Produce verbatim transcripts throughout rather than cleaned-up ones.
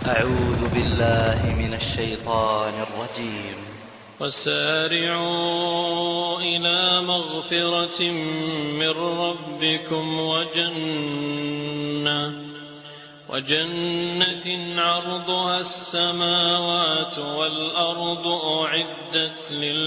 أعوذ بالله من الشيطان الرجيم. وسارعوا إلى مغفرة من ربكم وجنة وجنة عرضها السماوات والأرض أعدت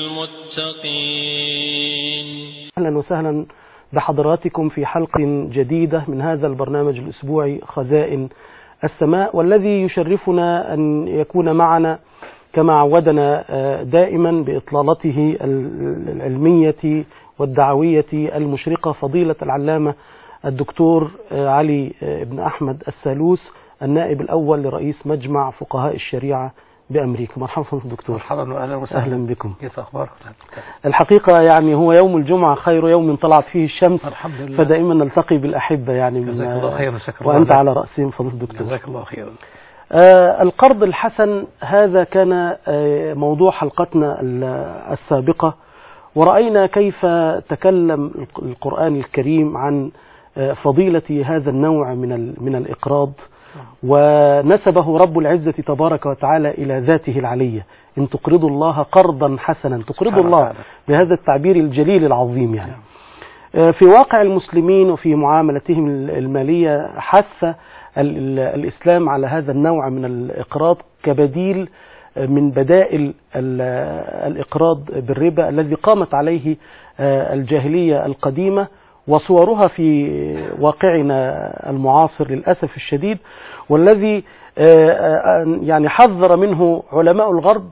للمتقين. أهلا وسهلا بحضراتكم في حلقة جديدة من هذا البرنامج الأسبوعي خزائن السماء، والذي يشرفنا أن يكون معنا كما عودنا دائما بإطلالته العلمية والدعوية المشرقة فضيلة العلامة الدكتور علي بن أحمد السالوس، النائب الأول لرئيس مجمع فقهاء الشريعة بأمريكا. مرحبا دكتور. مرحبا وأهلا وسهلا. أهلا بكم. كيف أخبارك؟ الحقيقة يعني هو يوم الجمعة خير يوم طلعت فيه الشمس، الحمد لله. فدائما نلتقي بالأحبة يعني من جزاك الله خيرا. وأنت على رأسهم فضل الدكتور. جزاك الله خيرا. آه القرض الحسن هذا كان آه موضوع حلقتنا السابقة، ورأينا كيف تكلم القرآن الكريم عن آه فضيلة هذا النوع من من الإقراض، ونسبه رب العزة تبارك وتعالى إلى ذاته العلية. إن تقرضوا الله قرضا حسنا، تقرضوا الله بهذا التعبير الجليل العظيم يعني. في واقع المسلمين وفي معاملتهم المالية حث الإسلام على هذا النوع من الإقراض كبديل من بدائل الإقراض بالربا الذي قامت عليه الجاهلية القديمة وصورها في واقعنا المعاصر للأسف الشديد، والذي يعني حذر منه علماء الغرب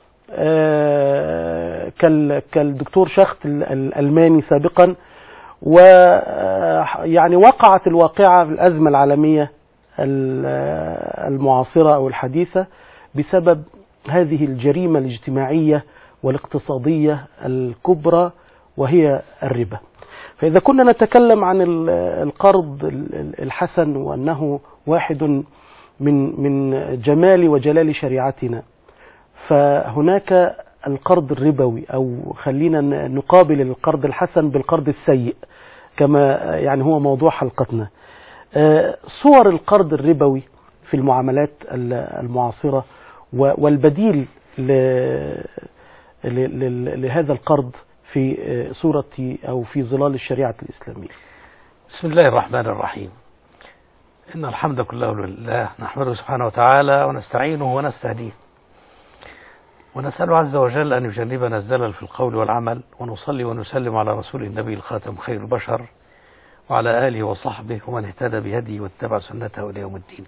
كالدكتور شخت الألماني سابقا، ويعني وقعت الواقعة في الأزمة العالمية المعاصرة أو الحديثة بسبب هذه الجريمة الاجتماعية والاقتصادية الكبرى وهي الربا. فإذا كنا نتكلم عن القرض الحسن وأنه واحد من من جمال وجلال شريعتنا، فهناك القرض الربوي، أو خلينا نقابل القرض الحسن بالقرض السيء كما يعني هو موضوع حلقتنا. صور القرض الربوي في المعاملات المعاصرة والبديل لهذا القرض في صورة أو في ظلال الشريعة الإسلامية. بسم الله الرحمن الرحيم. إن الحمد كله لله، نحمده سبحانه وتعالى ونستعينه ونستهديه، ونسأله عز وجل أن يجنبنا الزلل في القول والعمل، ونصلي ونسلم على رسول النبي الخاتم خير البشر وعلى آله وصحبه ومن اهتدى بهديه واتبع سنته إلى يوم الدين.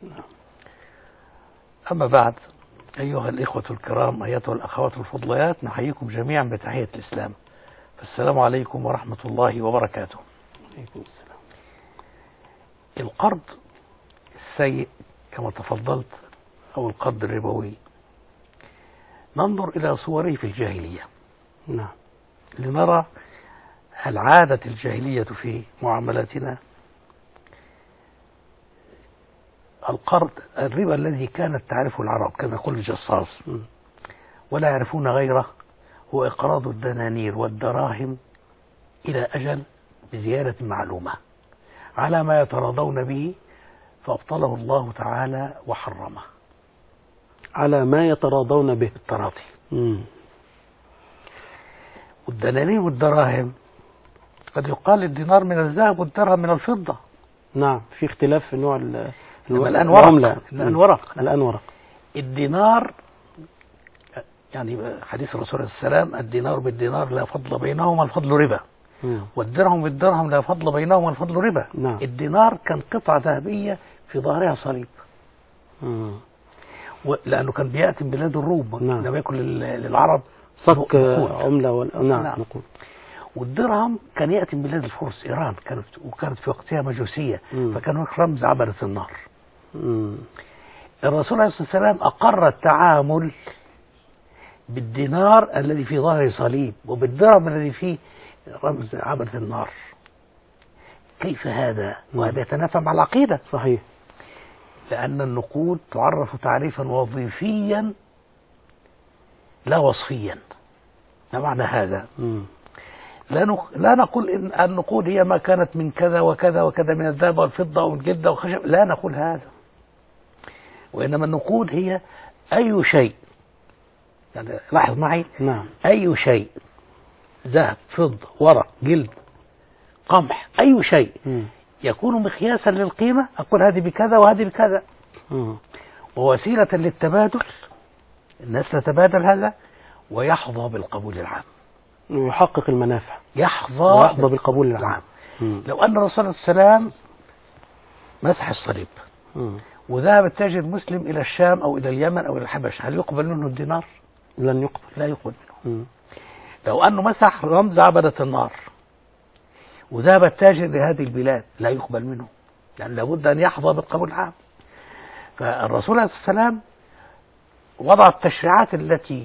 أما بعد، أيها الإخوة الكرام، أيتها الأخوات الفضليات، نحييكم جميعا بتحية الإسلام، فالسلام عليكم ورحمة الله وبركاته. عليكم السلام. القرض السيء كما تفضلت أو القرض الربوي ننظر إلى صوره في الجاهلية، نعم، لنرى هل عادت الجاهلية في معاملاتنا القرض الربا الذي كانت تعرفه العرب كما يقول الجصاص ولا يعرفون غيره، هو إقراض الدنانير والدراهم إلى أجل بزيادة معلومة على ما يتراضون به، فأبطله الله تعالى وحرمه. على ما يتراضون به التراضي. مم. والدنانير والدراهم قد يقال الدينار من الذهب والدرهم من الفضة. نعم، في اختلاف في نوع الآن ورق. الآن ورق. الآن ورق. الدينار يعني حديث الرسول عليه السلام: الدينار بالدينار لا فضل بينهما الفضل ربا، مم. والدرهم بالدرهم لا فضل بينهما الفضل ربا. نعم. الدينار كان قطعة ذهبية في ظهرها صليب، مم. لأنه كان بيأتي من بلاد الروم. نعم. لم يكن للعرب صك عملة وال... نعم. نعم. نقول. والدرهم كان يأتي من بلاد الفرس، إيران، كانت وكانت في وقتها مجوسية، مم. فكان هناك رمز عبدة النار. مم. الرسول عليه الصلاة والسلام أقر التعامل بالدينار الذي في ظهره صليب وبالدرهم الذي فيه رمز عبدة النار. كيف هذا؟ وهذا يتنافى مع العقيدة. صحيح. لأن النقود تعرف تعريفا وظيفيا لا وصفيا. ما معنى هذا؟ مم. لا لا نقول إن النقود هي ما كانت من كذا وكذا وكذا من الذهب والفضة والجلد والخشب، لا نقول هذا. وإنما النقود هي أي شيء، يعني لاحظ معي، نعم. أي شيء، ذهب، فضة، ورق، جلد، قمح، أي شيء مم. يكون مقياسا للقيمة، أقول هذه بكذا وهذه بكذا، مم. ووسيلة للتبادل، الناس تتبادل هذا ويحظى بالقبول العام، ويحقق المنافع، يحظى ويحظى بالقبول العام. مم. لو أن الرسول صلى الله عليه وسلم مسح الصليب مم. وذهب التاجر مسلم إلى الشام أو إلى اليمن أو إلى الحبشة، هل يقبل منه الدينار؟ لن يقبل. لا يقبل منه. مم. لو أنه مسح رمز عبدة النار وذهب التاجر لهذه البلاد، لا يقبل منه، لأن لابد أن يحظى بالقبول العام. فالرسول عليه الصلاة والسلام وضع التشريعات التي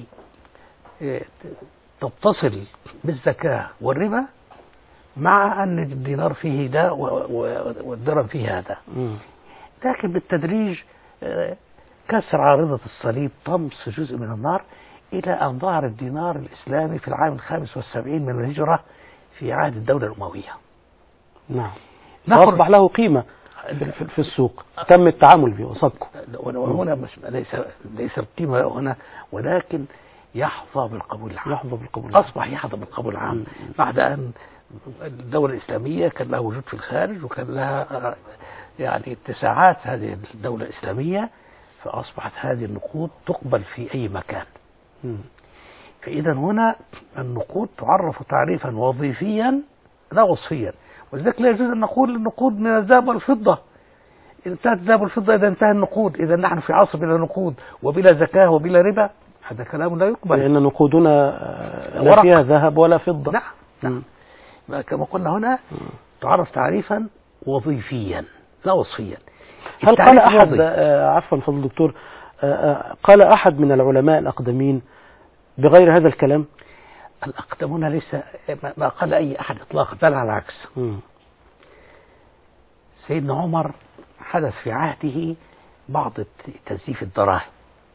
تتصل بالزكاة والربا، مع أن الدينار فيه ده والدرهم فيه هذا. مم. لكن بالتدريج كسر عارضة الصليب، طمس جزء من النار، إلى أن ظهر الدينار الإسلامي في العام الخامس والسبعين من الهجرة في عهد الدولة الأموية. نعم. نخرج- فأصبح له قيمة في في السوق، تم التعامل به وصدقه. وهنا مش ليس ليس القيمة هنا، ولكن يحظى بالقبول العام. يحظى بالقبول العام. أصبح يحظى بالقبول العام بعد أن الدولة الإسلامية كان لها وجود في الخارج، وكان لها يعني اتساعات هذه الدولة الإسلامية، فأصبحت هذه النقود تقبل في أي مكان. مم. فإذا هنا النقود تعرف تعريفا وظيفيا لا وصفيا، ولذلك لا يجوز أن نقول النقود من الذهب والفضة. إذا انتهت الذهب والفضة، إذا انتهى النقود، إذا نحن في عصر بلا نقود وبلا زكاة وبلا ربا، هذا كلام لا يقبل. لأن نقودنا آه، لا ورق. فيها ذهب ولا فضة. نعم نعم. كما قلنا هنا تعرف تعريفا وظيفيا لا وصفيا. هل قال التعريف أحد الوظيفي. آه، عفوا فضل الدكتور، آه، آه، قال أحد من العلماء الأقدمين بغير هذا الكلام؟ الأقدمون ليس ما- ما قال أي أحد إطلاقا، بل على العكس. مم. سيدنا عمر حدث في عهده بعض تزييف الدراهم،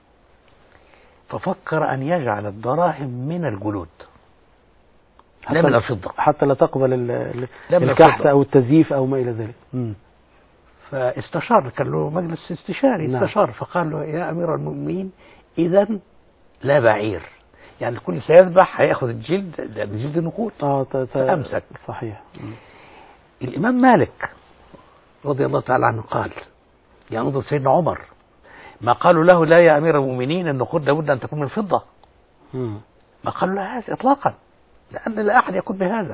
ففكر أن يجعل الدراهم من الجلود لا من الفضة، حتى لا تقبل ال- ال- لا من الكحت الفضة. أو التزييف أو ما إلى ذلك. مم. فاستشار، كان له مجلس استشاري، نعم. استشار فقال له يا أمير المؤمنين إذا لا بعير، يعني كل سيذبح هياخذ الجلد، لأن الجلد نقود. آه ت- ت- فأمسك. صحيح. مم. الإمام مالك رضي الله تعالى عنه قال، يعني انظر سيدنا عمر ما قالوا له لا يا أمير المؤمنين النقود لابد أن تكون من الفضة، مم. ما قالوا له هذا إطلاقا، لأن لا أحد يكون بهذا.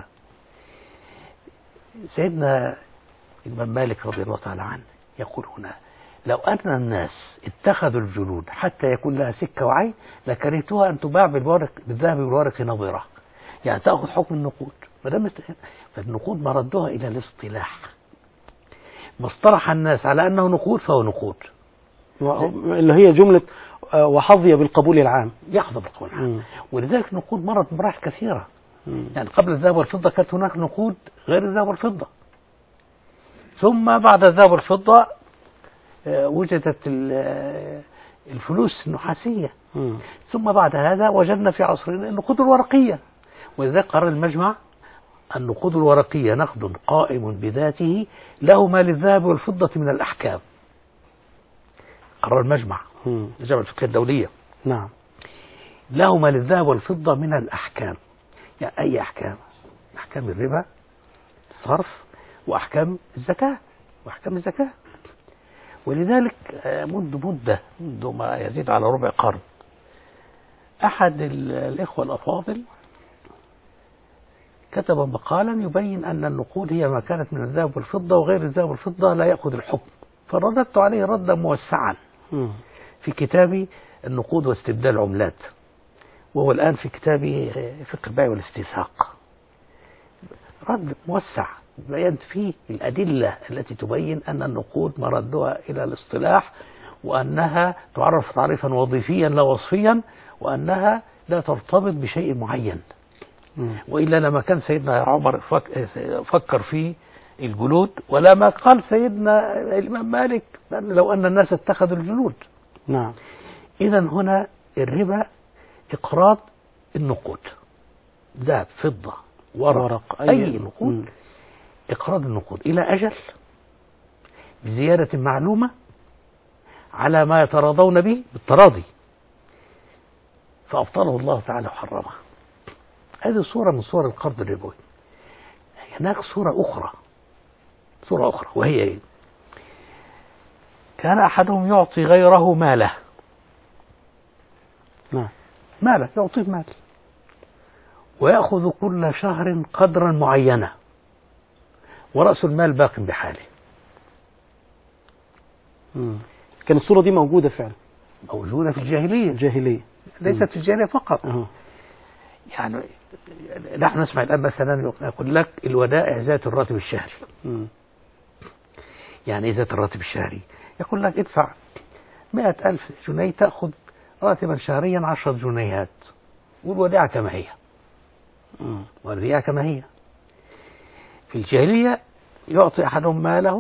سيدنا الإمام مالك رضي الله تعالى عنه يقول هنا لو أن الناس اتخذوا الجلود حتى يكون لها سكة وعين لكرهتها أن تباع بالورق بالذهب والورق نظرة، يعني تأخذ حكم النقود. فالنقود مردها إلى الاصطلاح، ما اصطلح الناس على أنه نقود فهو نقود، و- اللي هي جملة آه، وحظي بالقبول العام. يحظى بالقبول العام. مم. ولذلك النقود مرت بمراحل كثيرة، مم. يعني قبل الذهب والفضة كانت هناك نقود غير الذهب والفضة، ثم بعد الذهب والفضة آه، وجدت ال- آه، الفلوس النحاسية، مم. ثم بعد هذا وجدنا في عصرنا النقود الورقية. ولذلك قرر المجمع النقود الورقية نقد قائم بذاته له ما للذهب والفضة من الأحكام. قرر المجمع مم. الجامعة الفقهية الدولية نعم. له ما للذهب والفضة من الأحكام، يعني أي أحكام؟ أحكام الربا، الصرف، وأحكام الزكاة وأحكام الزكاة. ولذلك آه، منذ مدة منذ ما يزيد على ربع قرن أحد ال- الإخوة الأفاضل كتب مقالا يبين أن النقود هي ما كانت من الذهب والفضة، وغير الذهب والفضة لا يأخذ الحكم، فرددت عليه ردا موسعا مم. في كتابي النقود واستبدال العملات، وهو الآن في كتابي فقه البيع والاستيثاق. رد موسع بينت فيه الأدلة التي تبين أن النقود مردها إلى الاصطلاح، وأنها تعرف تعريفا وظيفيا لا وصفيا، وأنها لا ترتبط بشيء معين. مم. وإلا لما كان سيدنا عمر فك- فكر في الجلود، ولا ما قال سيدنا الإمام مالك لأن لو أن الناس اتخذوا الجلود. نعم. إذا هنا الربا إقراض النقود، ذهب، فضة، ورق, ورق، أي, أي أي نقود، مم. إقراض النقود إلى أجل بزيادة معلومة على ما يتراضون به بالتراضي، فأبطله الله تعالى وحرمه. هذه صورة من صور القرض الربوي. هناك صورة أخرى صورة أخرى وهي إيه؟ كان أحدهم يعطي غيره ماله. نعم. ماله يعطيه مال ويأخذ كل شهر قدرا معينا ورأس المال باق بحاله. مم. كان الصورة دي موجودة فعلا، موجودة في الجاهلية. الجاهلية ليست في الجاهلية فقط. أه. يعني نحن نسمع الآن مثلا يقول لك الودائع ذات الراتب الشهري. مم. يعني ذات الراتب الشهري يقول لك ادفع مئة ألف جنيه تأخذ راتبا شهريا عشرة جنيهات والوديعة كما هي. مم. والوديعة كما هي. في الجاهلية يعطي أحدهم ماله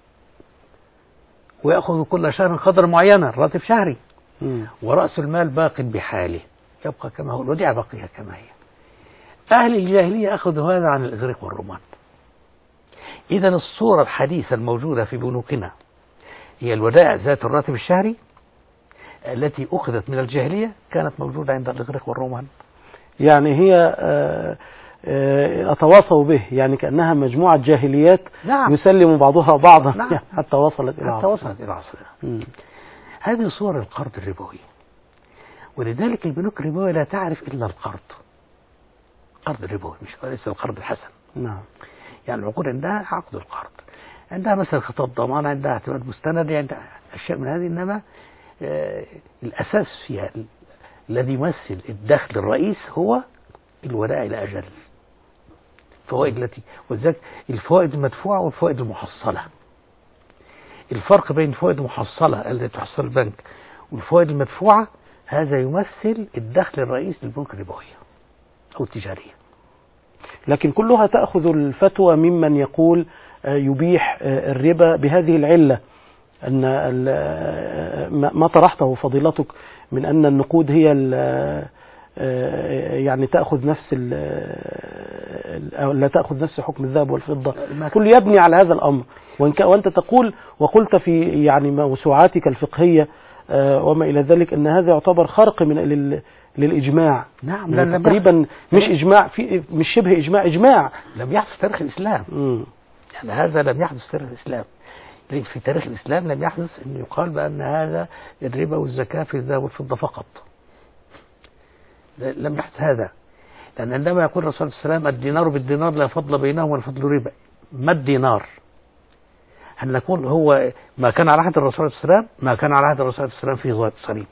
ويأخذ كل شهر قدر معين راتب شهري. مم. ورأس المال باق بحاله يبقى كما هو، الوديعة باقية كما هي. أهل الجاهلية أخذوا هذا عن الإغريق والرومان. إذا الصورة الحديثة الموجودة في بنوكنا هي الودائع ذات الراتب الشهري التي أخذت من الجاهلية، كانت موجودة عند الإغريق والرومان. يعني هي آه، آه، أتواصوا به، يعني كأنها مجموعة جاهليات. نعم. يسلم بعضها بعضا. نعم. حتى وصلت إلى حتى وصلت إلى عصرنا. مم. هذه صور القرض الربوي، ولذلك البنوك الربوية لا تعرف إلا القرض. قرض الربوي مش ليس القرض الحسن. نعم. يعني العقود عندها عقد القرض، عندها مثلا خطاب ضمان، عندها اعتماد مستند، عندها أشياء من هذه. إنما آه الأساس فيها الذي يمثل الدخل الرئيس هو الودائع إلى أجل. الفوائد التي وذلك الفوائد المدفوعة والفوائد المحصلة. الفرق بين الفوائد المحصلة التي تحصل البنك والفوائد المدفوعة هذا يمثل الدخل الرئيس للبنوك الربوية أو التجارية. لكن كلها تأخذ الفتوى ممن يقول يبيح الربا بهذه العلة، أن ما طرحته فضيلتك من أن النقود هي يعني تأخذ نفس لا تأخذ نفس حكم الذهب والفضة، كل يبني على هذا الأمر. وأنت تقول وقلت في يعني موسوعاتك الفقهية وما إلى ذلك أن هذا يعتبر خرق من للإجماع. نعم. يعني تقريبا مش إجماع، في مش شبه إجماع، إجماع لم يحدث في تاريخ الإسلام. م. يعني هذا لم يحدث في تاريخ الإسلام. في تاريخ الإسلام لم يحدث أن يقال بأن هذا الربا والزكاة في الذهب والفضة فقط. لم يحدث هذا، لأن عندما يقول الرسول صلى الله عليه وسلم الدينار بالدينار لا فضل بينهم والفضل ربا. ما الدينار؟ هل نقول هو ما كان على عهد الرسول صلى الله عليه وسلم؟ ما كان على عهد الرسول صلى الله عليه وسلم في ذات الصليب.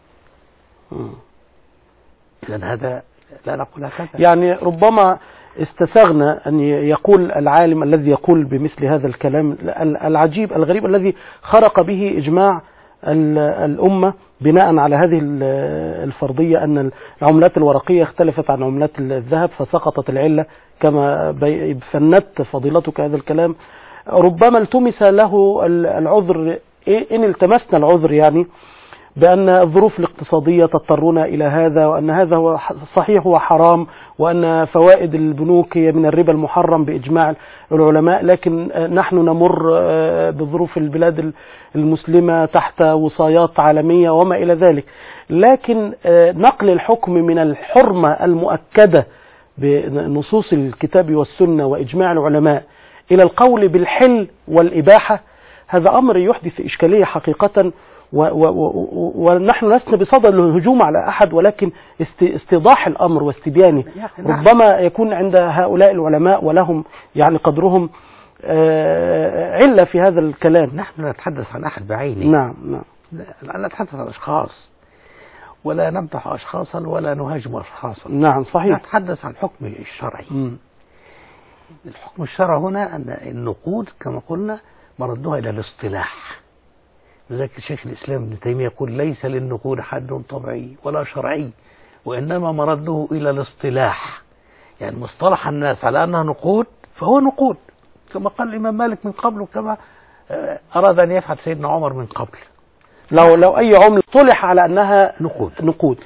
إذن هذا لا نقول هكذا. يعني ربما استساغنا أن يقول العالم الذي يقول بمثل هذا الكلام العجيب الغريب الذي خرق به إجماع الأمة بناء على هذه الفرضية أن العملات الورقية اختلفت عن عملات الذهب فسقطت العلة كما فندت فضيلتك هذا الكلام. ربما التمس له العذر، إن التمسنا العذر يعني، بأن الظروف الاقتصادية تضطرنا إلى هذا، وأن هذا هو صحيح وحرام، وأن فوائد البنوك هي من الربا المحرم بإجماع العلماء، لكن نحن نمر بظروف البلاد المسلمة تحت وصايات عالمية وما إلى ذلك. لكن نقل الحكم من الحرمة المؤكدة بنصوص الكتاب والسنة وإجماع العلماء إلى القول بالحل والإباحة، هذا أمر يحدث إشكالية حقيقة. ونحن لسنا بصدد الهجوم على أحد، ولكن استيضاح الأمر واستبيانه. ربما يكون عند هؤلاء العلماء ولهم يعني قدرهم علة في هذا الكلام. نحن نتحدث عن أحد بعينه. نعم نعم. لا نتحدث عن أشخاص، ولا نمدح أشخاصا ولا نهاجم أشخاصا. نعم صحيح. نتحدث عن الحكم الشرعي. م. الحكم الشرعي هنا أن النقود كما قلنا مردوها إلى الاصطلاح. لذلك الشيخ الإسلام ابن تيمية يقول ليس للنقود حد طبيعي ولا شرعي، وإنما مرده إلى الاصطلاح. يعني مصطلح الناس على أنها نقود فهو نقود، كما قال الإمام مالك من قبل، وكما أراد أن يفعل سيدنا عمر من قبل. لو لو أي عملة طلح على أنها نقود نقود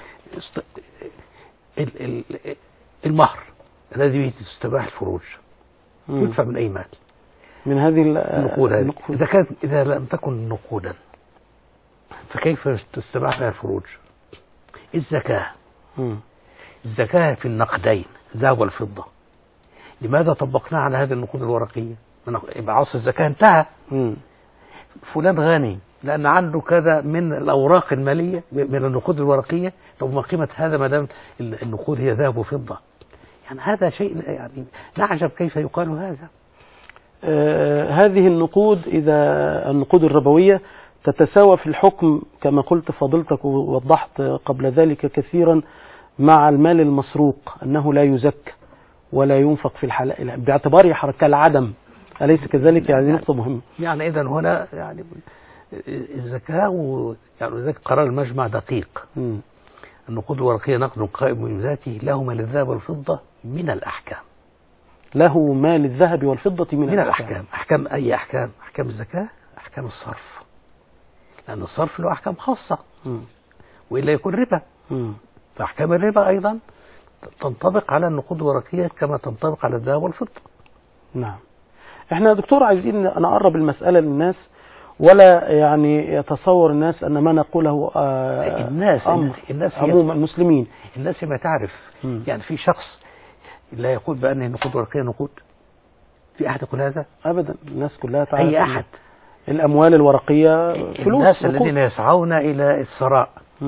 المهر الذي تستباح الفروج يدفع من أي مال؟ من هذه النقود. إذا كانت إذا لم تكن نقودا فكيف تستباح بها الفروج؟ الزكاة مم. الزكاة في النقدين الذهب والفضة، لماذا طبقناها على هذه النقود الورقية؟ يبقى عصر الزكاة انتهى. مم. فلان غني لأن عنده كذا من الأوراق المالية من النقود الورقية، طب ما قيمة هذا ما دام النقود هي ذهب وفضة؟ يعني هذا شيء يعني نعجب كيف يقال هذا. آه هذه النقود، إذا النقود الربوية تتساوى في الحكم كما قلت فضلتك ووضحت قبل ذلك كثيرا مع المال المسروق، أنه لا يزكى ولا ينفق في الحلال باعتباره حركة العدم، أليس كذلك؟ يعني نقطة مهمة. يعني إذا هنا يعني الزكاة يعني ذلك قرار المجمع دقيق. م. النقود الورقية نقد قائم من ذاته له ما للذهب والفضة من الأحكام. له ما للذهب والفضة من, من الأحكام. الأحكام. أحكام أي أحكام؟ أحكام الزكاة، أحكام الصرف، لأن الصرف له أحكام خاصة م. وإلا يكون ربا. م. فأحكام الربا أيضا تنطبق على النقود الورقية كما تنطبق على الذهب والفضة. نعم. احنا يا دكتور عايزين نقرب المسألة للناس، ولا يعني يتصور الناس أن ما نقوله آه الناس أمر الناس عموما المسلمين. الناس ما تعرف. م. يعني في شخص لا يقول بأن النقود الورقية نقود؟ في أحد يقول هذا؟ أبدا، الناس كلها تعرف. أي أحد؟ الأموال الورقية فلوس. الناس الذين يسعون إلى الثراء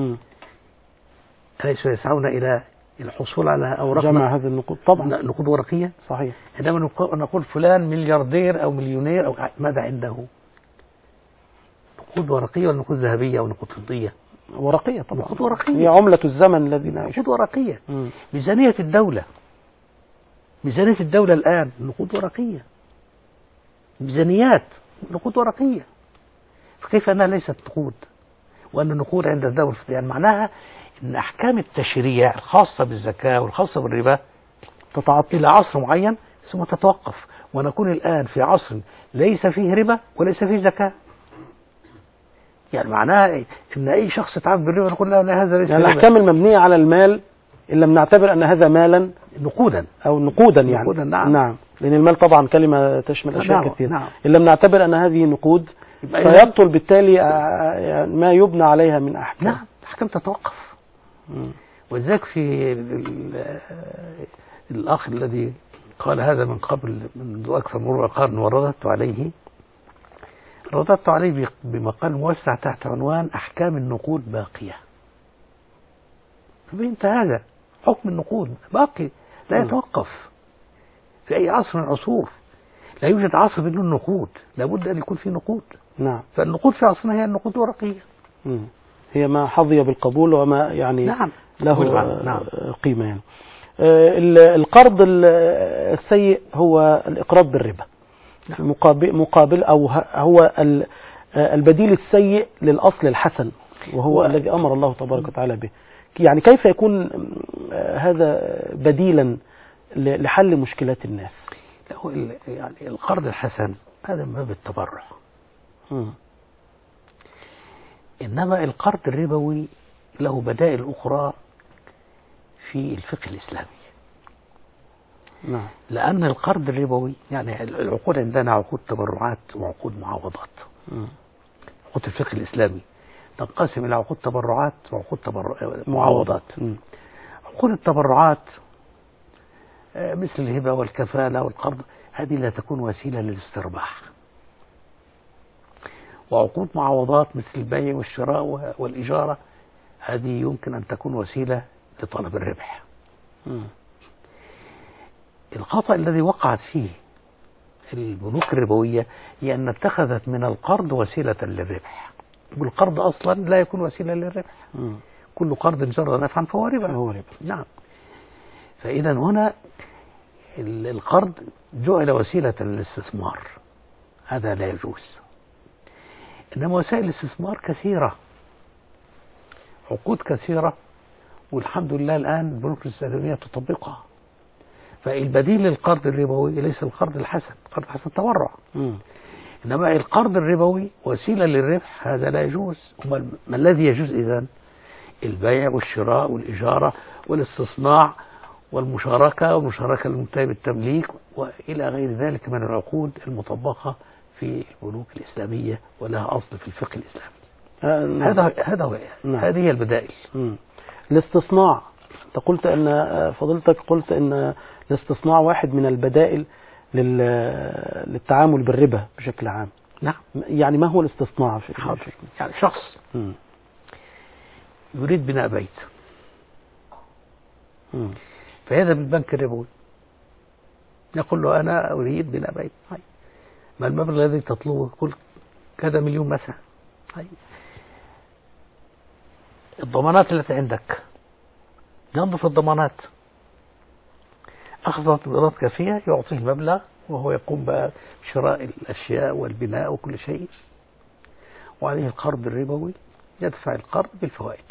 أليسوا يسعون إلى الحصول على أوراق جمع هذه النقود؟ طبعا نقود ورقية. صحيح. عندما نقول فلان ملياردير أو مليونير أو ماذا عنده؟ نقود ورقية ولا نقود ذهبية أو نقود فضية؟ ورقية طبعا. نقود ورقية هي عملة الزمن الذي نعيشه. نقود ورقية. ميزانية الدولة ميزانية الدولة الآن نقود ورقية. ميزانيات نقود ورقية. فكيف أنها ليست نقود وأن النقود عند الدولة؟ يعني معناها أن أحكام التشريع الخاصة بالزكاة والخاصة بالربا تتعطل إلى عصر معين ثم تتوقف، ونكون الآن في عصر ليس فيه ربا وليس فيه زكاة. يعني معناها أن أي شخص يتعامل بالربا نقول له لا هذا ليس يعني ربا. الأحكام المبنية على المال إن لم نعتبر أن هذا مالا نقودا أو نقودا يعني نقودا نعم. نعم، لأن المال طبعا كلمة تشمل أشياء نعم. كثيرة. نعم. إن لم نعتبر أن هذه نقود فيبطل بالتالي ما يبنى عليها من أحكام. نعم، أحكام تتوقف. وذلك في الأخ الذي قال هذا من قبل منذ أكثر من ربع قرن ورددت عليه رددت عليه بمقال موسع تحت عنوان أحكام النقود باقية. فبنت هذا حكم النقود باقي لا يتوقف في أي عصر من العصور. لا يوجد عصر بدون نقود، لابد أن يكون في نقود. نعم. فالنقود في عصرنا هي النقود الورقية. هي ما حظي بالقبول وما يعني نعم. له نعم. قيمة يعني. القرض السيء هو الإقراض بالربا. نعم. مقابل, مقابل أو هو البديل السيء للأصل الحسن وهو و... الذي أمر الله تبارك وتعالى به. يعني كيف يكون هذا بديلا لحل مشكلات الناس؟ يعني القرض الحسن هذا من باب التبرع. م. إنما القرض الربوي له بدائل أخرى في الفقه الإسلامي. نعم. لأن القرض الربوي يعني العقود عندنا عقود تبرعات وعقود معاوضات. م. عقود الفقه الإسلامي تنقسم إلى عقود تبرعات وعقود تبرع... معاوضات. م. عقود التبرعات مثل الهبة والكفالة والقرض هذه لا تكون وسيلة للاسترباح. وعقود معاوضات مثل البيع والشراء والإجارة هذه يمكن أن تكون وسيلة لطلب الربح. م. الخطأ الذي وقعت فيه البنوك الربوية هي أن اتخذت من القرض وسيلة للربح، والقرض أصلا لا يكون وسيلة للربح. م. كل قرض جر نفعا فهو ربا. هو ربا. نعم. فإذا هنا القرض جعل وسيلة للاستثمار، هذا لا يجوز. إنما وسائل الاستثمار كثيرة، عقود كثيرة، والحمد لله الآن البنوك الإسلامية تطبقها. فالبديل للقرض الربوي ليس القرض الحسن، القرض الحسن تورع. م. إنما القرض الربوي وسيلة للربح هذا لا يجوز. ما الذي يجوز إذن؟ البيع والشراء والإجارة والاستصناع والمشاركة والمشاركة المنتهية بالتمليك وإلى غير ذلك من العقود المطبقة في البنوك الإسلامية ولها أصل في الفقه الإسلامي. آه نعم. هذا هذا هو نعم. هذه هي البدائل. مم. الاستصناع، أنت قلت أن فضلتك قلت أن الاستصناع واحد من البدائل لل... للتعامل بالربا بشكل عام. نعم. يعني ما هو الاستصناع في حاضر. يعني شخص مم. يريد بناء بيت، مم. فيذهب البنك الربوي يقول له أنا أريد بناء بيت، هاي. ما المبلغ الذي تطلبه؟ يقول كذا مليون مثلا. هاي. الضمانات التي عندك، ينظر في الضمانات، أخذت ضمانات كافية يعطيه المبلغ وهو يقوم بشراء الأشياء والبناء وكل شيء، وعليه القرض الربوي يدفع القرض بالفوائد.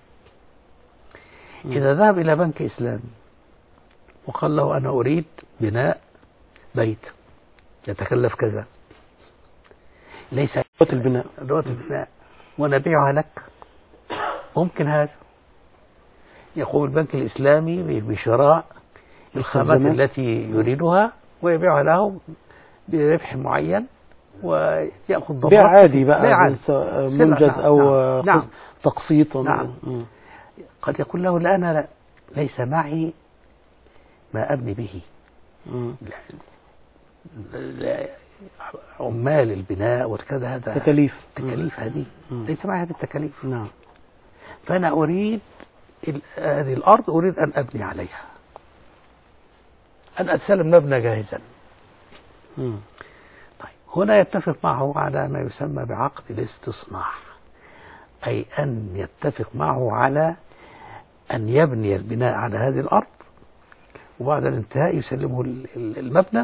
إذا ذهب إلى بنك إسلامي وقال له أنا أريد بناء بيت يتكلف كذا، ليس أدوات البناء أدوات البناء ونبيعها لك، ممكن هذا. يقوم البنك الإسلامي بشراء الخامات التي يريدها ويبيعها له بربح معين ويأخذ ضمان. بيع عادي بقى، بيع عادي. منجز نعم. أو نعم. نعم. تقسيط. نعم. قد يقول له لا أنا لا ليس معي ما أبني به. عمال البناء وكذا هذا تكاليف تكاليف هذه مم. ليس معي هذه التكاليف. نعم. فأنا أريد هذه الأرض أريد أن أبني عليها، أن أتسلم مبنى جاهزا. مم. طيب هنا يتفق معه على ما يسمى بعقد الاستصناع، أي أن يتفق معه على أن يبني البناء على هذه الأرض، وبعد الانتهاء يسلمه المبنى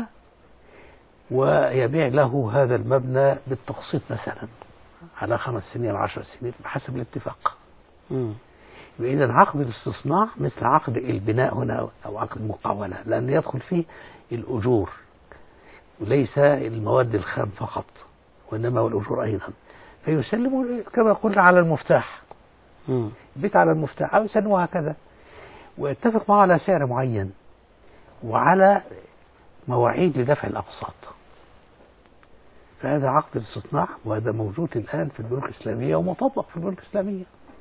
ويبيع له هذا المبنى بالتقسيط مثلا على خمس سنين عشر سنين بحسب الاتفاق. إذا عقد الاستصناع مثل عقد البناء هنا أو عقد المقاولة، لأن يدخل فيه الأجور وليس المواد الخام فقط وإنما والأجور أيضا. فيسلمه كما قلنا على المفتاح، بيت على المفتاح أو يسلمه هكذا، ويتفق معه على سعر معين وعلى مواعيد لدفع الأقساط. فهذا عقد الاستصناع، وهذا موجود الآن في البنوك الإسلامية ومطبق في البنوك الإسلامية،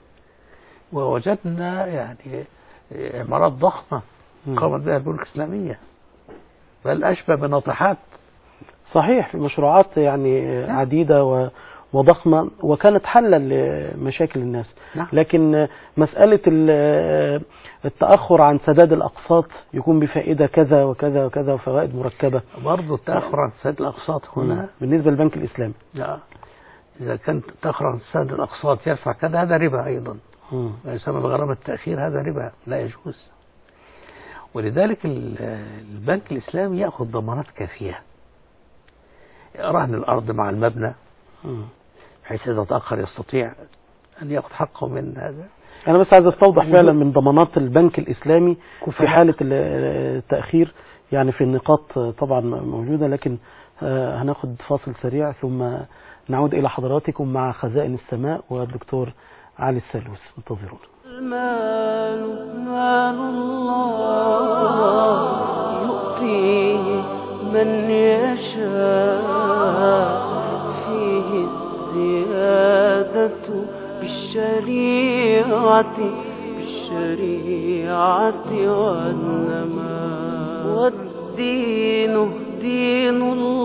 ووجدنا يعني عمارات ضخمة قامت بها البنوك الإسلامية، بل أشبه بناطحات. صحيح، مشروعات يعني نعم. عديدة وضخمة وكانت حلا لمشاكل الناس. نعم. لكن مسألة التأخر عن سداد الأقساط يكون بفائدة كذا وكذا وكذا وفوائد مركبة. برضو التأخر عن سداد الأقساط هنا بالنسبة للبنك الإسلامي، لا، إذا كان تأخر عن سداد الأقساط يرفع كذا، هذا ربا أيضا، ما يسمى بغرامة التأخير، هذا ربا لا يجوز. ولذلك البنك الإسلامي يأخذ ضمانات كافية، رهن الأرض مع المبنى بحيث إذا تأخر يستطيع أن يأخذ حقه من هذا. أنا بس عايز أستوضح فعلا من ضمانات البنك الإسلامي في حالة التأخير، يعني في النقاط طبعا موجودة، لكن هناخد فاصل سريع ثم نعود إلى حضراتكم مع خزائن السماء والدكتور علي السالوس. انتظرونا. المال مال الله يؤتيه من يشاء، فيه الزيادة بالشريعة بالشريعة والنماء، والدين دين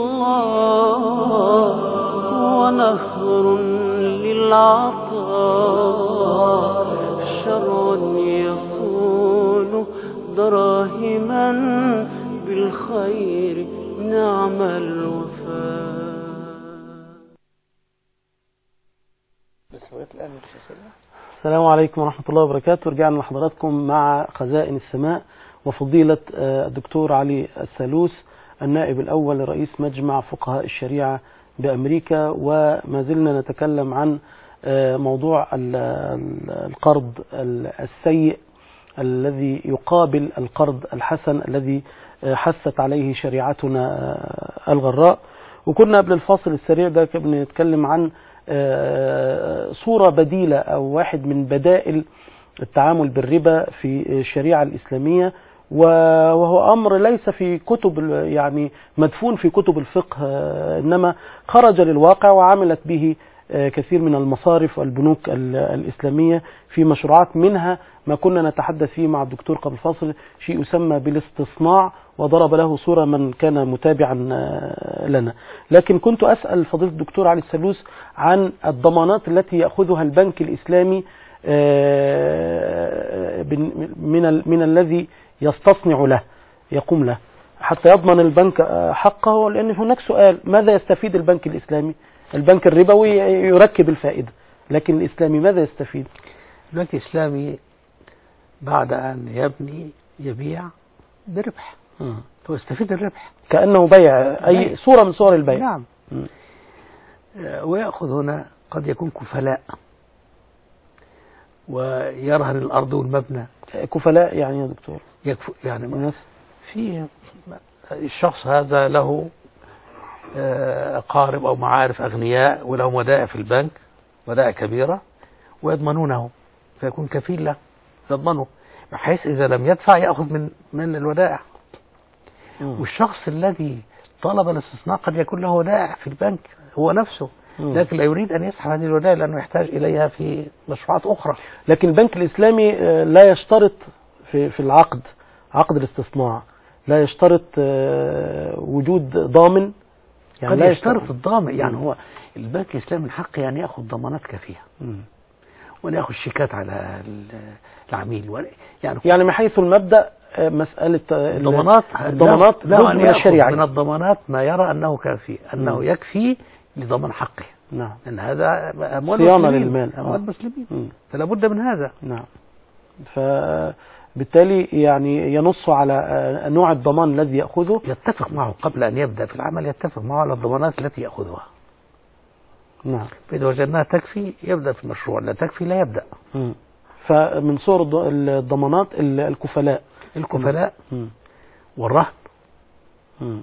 الله ونهر للعطاء، شرع يصون دراهما بالخير نعم الوفاء. السلام عليكم ورحمة الله وبركاته. رجعنا لحضراتكم مع خزائن السماء وفضيلة الدكتور علي السالوس، النائب الأول لرئيس مجمع فقهاء الشريعة بأمريكا، وما زلنا نتكلم عن موضوع القرض السيء الذي يقابل القرض الحسن الذي حثت عليه شريعتنا الغراء. وكنا قبل الفاصل السريع ده بنتكلم عن صورة بديلة أو واحد من بدائل التعامل بالربا في الشريعة الإسلامية، وهو أمر ليس في كتب يعني مدفون في كتب الفقه، إنما خرج للواقع وعملت به كثير من المصارف والبنوك الإسلامية في مشروعات، منها ما كنا نتحدث فيه مع الدكتور قبل فاصل، شيء يسمى بالاستصناع، وضرب له صورة من كان متابعا لنا. لكن كنت أسأل فضيلة الدكتور علي السلوس عن الضمانات التي يأخذها البنك الإسلامي من من الذي يستصنع له، يقوم له، حتى يضمن البنك حقه. لأن هناك سؤال: ماذا يستفيد البنك الإسلامي؟ البنك الربوي يركب الفائدة، لكن الإسلامي ماذا يستفيد؟ البنك الإسلامي بعد أن يبني يبيع بربح، هو يستفيد الربح كأنه بيع، أي بيع. صورة من صور البيع. نعم. م. ويأخذ هنا قد يكون كفلاء ويرهن الأرض والمبنى. كفلاء يعني يا دكتور؟ يكف... يعني الناس في الشخص هذا له أقارب أو معارف أغنياء ولهم ودائع في البنك، ودائع كبيرة، ويضمنونه، فيكون كفيل له يضمنه، بحيث إذا لم يدفع يأخذ من من الودائع. م. والشخص الذي طلب الاستصناع قد يكون له ودائع في البنك هو نفسه، م. لكن لا يريد أن يسحب هذه الودائع لأنه يحتاج إليها في مشروعات أخرى. لكن البنك الإسلامي لا يشترط في في العقد، عقد الاستصناع لا يشترط وجود ضامن، يعني لا يشترط الضامن. يعني هو البنك الإسلامي من حقه أن يأخذ ضمانات كافية، وأن يأخذ شيكات على العميل، يعني يعني من حيث المبدأ مسألة الضمانات الضمانات لا من الشريعة، من الضمانات ما يرى أنه كافي، أنه م. يكفي لضمان حقه. نعم. لأن هذا أموال صيانة للمال، أموال المسلمين، فلا بد من هذا. نعم. فبالتالي يعني ينص على نوع الضمان الذي يأخذه، يتفق معه قبل أن يبدأ في العمل، يتفق معه على الضمانات التي يأخذها. نعم. فإذا وجدناها تكفي يبدأ في المشروع، لا تكفي لا يبدأ. م. فمن صور الضمانات الكفلاء الكفلاء م. والرهن، م.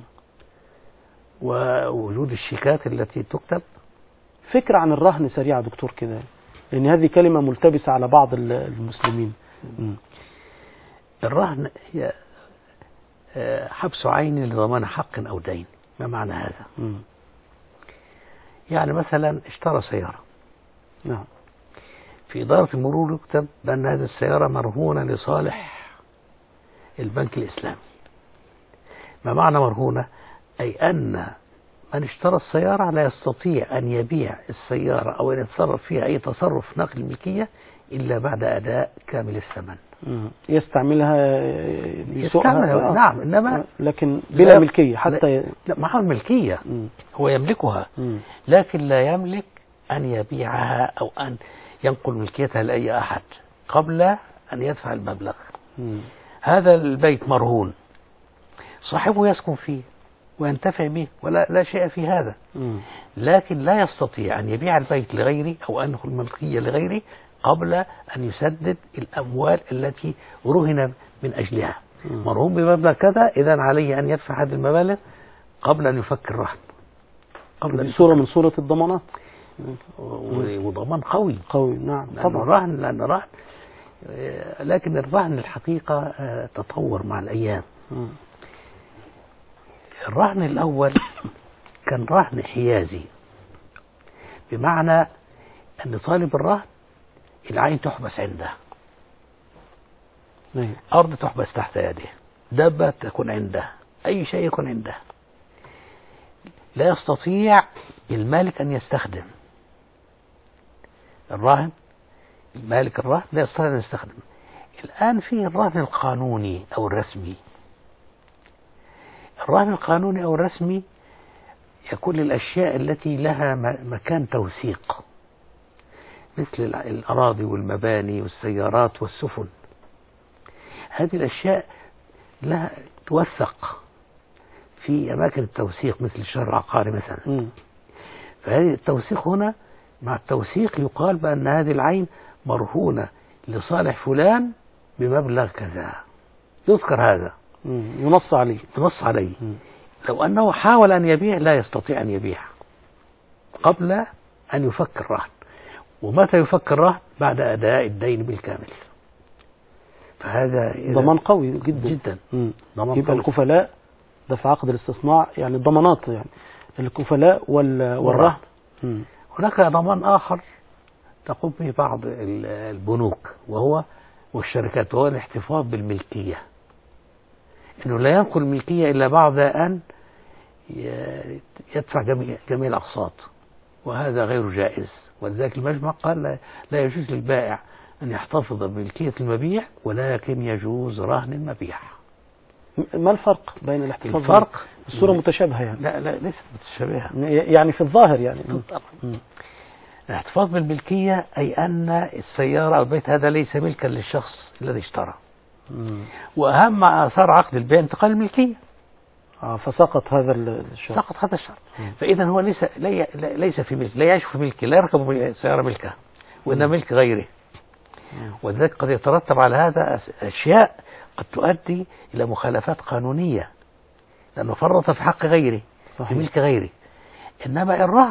ووجود الشيكات التي تكتب. فكرة عن الرهن سريعة دكتور كده، لأن هذه كلمة ملتبسة على بعض المسلمين. م. الرهن هي حبس عين لضمان حق أو دين. ما معنى هذا؟ م. يعني مثلا اشترى سيارة، نعم، في إدارة المرور يكتب بأن هذه السيارة مرهونة لصالح البنك الإسلامي. ما معنى مرهونة؟ أي أن من اشترى السيارة لا يستطيع أن يبيع السيارة أو أن يتصرف فيها أي تصرف نقل الملكية إلا بعد أداء كامل الثمن. يستعملها يستعملها نعم، إنما لكن بلا ملكية حتى. لا، معه الملكية، مم. هو يملكها، مم. لكن لا يملك أن يبيعها أو أن ينقل ملكيتها لأي أحد قبل أن يدفع المبلغ. مم. هذا البيت مرهون، صاحبه يسكن فيه وينتفع به ولا لا شيء في هذا، مم. لكن لا يستطيع أن يبيع البيت لغيره أو أن ينقل الملكية لغيره قبل أن يسدد الأموال التي رهن من أجلها. مم. مرهون بمبلغ كذا، إذن عليه أن يدفع هذه المبالغ قبل أن يفك الرهن. قبل صورة من صورة الضمانات، وضمان قوي قوي. نعم طبعا. الرهن لأن الرهن، لكن الرهن الحقيقة تطور مع الأيام. مم. الرهن الأول كان رهن حيازي، بمعنى أن طالب الرهن العين تحبس عنده، نعم. أرض تحبس تحت يده، دابة تكون عنده، أي شيء يكون عنده، لا يستطيع المالك أن يستخدم الراهن. المالك الراهن لا يستطيع أن يستخدم. الآن فيه الرهن القانوني أو الرسمي. الرهن القانوني أو الرسمي يكون للأشياء التي لها مكان توثيق، مثل الأراضي والمباني والسيارات والسفن. هذه الأشياء لها توثق في أماكن التوثيق مثل الشهر العقاري مثلا. م. فهذه التوثيق هنا، مع التوثيق يقال بأن هذه العين مرهونة لصالح فلان بمبلغ كذا، يذكر هذا، م. ينص عليه ينص عليه. م. لو أنه حاول أن يبيع لا يستطيع أن يبيع قبل أن يفك الرهن. ومتى يفك الرهن؟ بعد أداء الدين بالكامل. فهذا ضمان قوي جدا جدا. ضمان قوي. الكفلاء ده في عقد الاستصناع، يعني الضمانات، يعني الكفلاء والرهن. هناك ضمان آخر تقوم به بعض ال- البنوك وهو والشركات، وهو الاحتفاظ بالملكية، أنه لا ينقل الملكية إلا بعد أن ي- يدفع جميع, جميع الأقساط، وهذا غير جائز. ولذلك المجمع قال لا- لا يجوز للبائع أن يحتفظ بملكية المبيع، ولكن يجوز رهن المبيع. ما الفرق بين الاحتفاظ الفرق الصورة متشابهة يعني؟ لا لا ليست متشابهة. يعني في الظاهر يعني. مم. الاحتفاظ بالملكية أي أن السيارة أو البيت هذا ليس ملكا للشخص الذي اشترى، مم. وأهم آثار عقد البيع انتقال الملكية. آه فسقط هذا الشرط. سقط هذا الشرط. فإذا هو ليس لي ليس في ملك، لا يعيش في ملكه، لا يركب السيارة ملكه، وإنما ملك غيره. ولذلك قد يترتب على هذا أشياء قد تؤدي إلى مخالفات قانونية، لأنه فرط في حق غيره، في ملك غيره. إنما الرهن